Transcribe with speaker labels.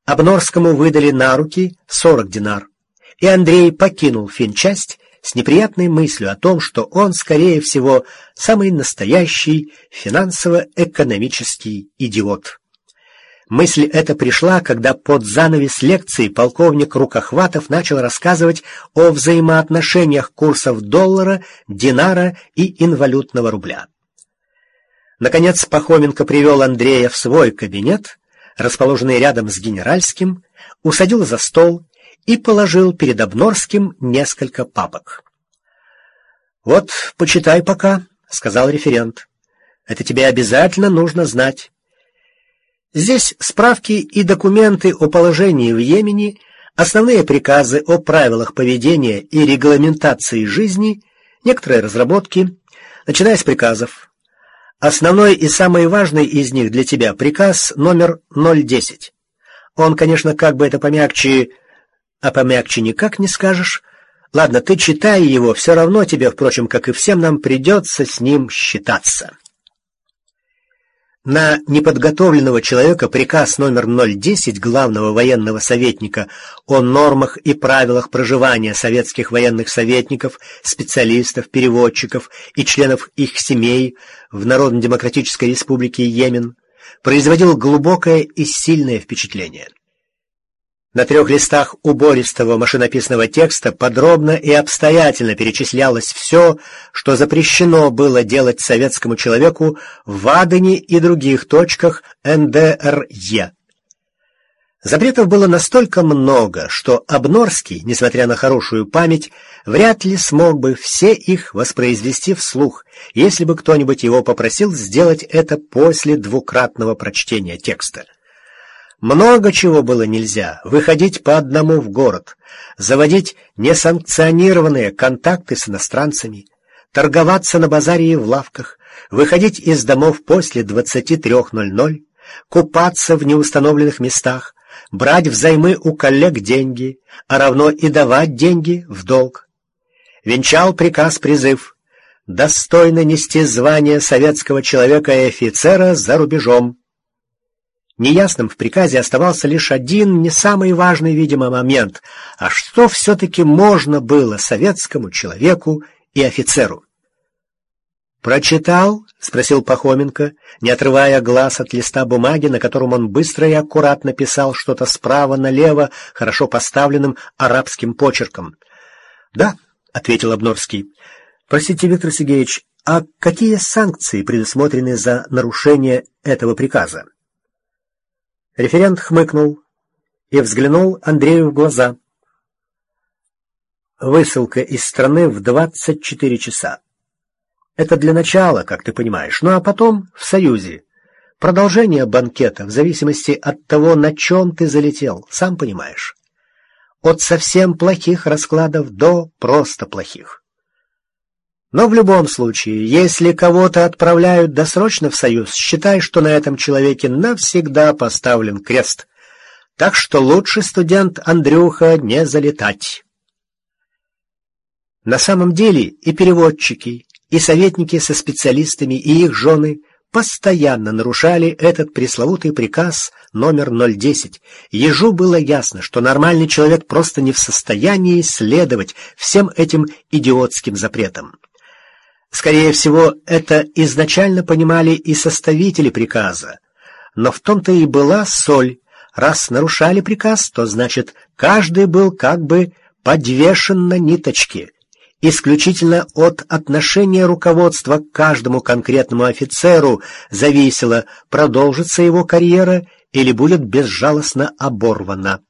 Speaker 1: Обнорскому выдали на руки 40 динар, и Андрей покинул финчасть с неприятной мыслью о том, что он, скорее всего, самый настоящий финансово-экономический идиот. Мысль эта пришла, когда под занавес лекции полковник Рукохватов начал рассказывать о взаимоотношениях курсов доллара, динара и инвалютного рубля. Наконец Пахоменко привел Андрея в свой кабинет, расположенный рядом с генеральским, усадил за стол и положил перед Обнорским несколько папок. «Вот, почитай пока», — сказал референт. «Это тебе обязательно нужно знать. Здесь справки и документы о положении в Йемене, основные приказы о правилах поведения и регламентации жизни, некоторые разработки, начиная с приказов. Основной и самый важный из них для тебя приказ номер 010. Он, конечно, как бы это помягче, а помягче никак не скажешь. Ладно, ты читай его, все равно тебе, впрочем, как и всем нам, придется с ним считаться». На неподготовленного человека приказ номер 010 главного военного советника о нормах и правилах проживания советских военных советников, специалистов, переводчиков и членов их семей в Народно-демократической республике Йемен производил глубокое и сильное впечатление. На 3 листах убористого машинописного текста подробно и обстоятельно перечислялось все, что запрещено было делать советскому человеку в Адене и других точках НДРЕ. Запретов было настолько много, что Обнорский, несмотря на хорошую память, вряд ли смог бы все их воспроизвести вслух, если бы кто-нибудь его попросил сделать это после 2-кратного прочтения текста. Много чего было нельзя: выходить по одному в город, заводить несанкционированные контакты с иностранцами, торговаться на базаре и в лавках, выходить из домов после 23:00, купаться в неустановленных местах, брать взаймы у коллег деньги, а равно и давать деньги в долг. Венчал приказ-призыв достойно нести звание советского человека и офицера за рубежом. Неясным в приказе оставался лишь один, не самый важный, видимо, момент: а что все-таки можно было советскому человеку и офицеру? «Прочитал?» — спросил Пахоменко, не отрывая глаз от листа бумаги, на котором он быстро и аккуратно писал что-то справа налево хорошо поставленным арабским почерком. «Да», — ответил Обнорский. «Простите, Виктор Сергеевич, а какие санкции предусмотрены за нарушение этого приказа?» Референт хмыкнул и взглянул Андрею в глаза. «Высылка из страны в 24 часа. Это для начала, как ты понимаешь, ну а потом в Союзе. Продолжение банкета в зависимости от того, на чем ты залетел, сам понимаешь. От совсем плохих раскладов до просто плохих. Но в любом случае, если кого-то отправляют досрочно в Союз, считай, что на этом человеке навсегда поставлен крест. Так что лучше, студент Андрюха, не залетать». На самом деле и переводчики, и советники со специалистами, и их жены постоянно нарушали этот пресловутый приказ номер 010. Ежу было ясно, что нормальный человек просто не в состоянии следовать всем этим идиотским запретам. Скорее всего, это изначально понимали и составители приказа. Но в том-то и была соль. Раз нарушали приказ, то значит, каждый был как бы подвешен на ниточке. Исключительно от отношения руководства к каждому конкретному офицеру зависело, продолжится его карьера или будет безжалостно оборвана.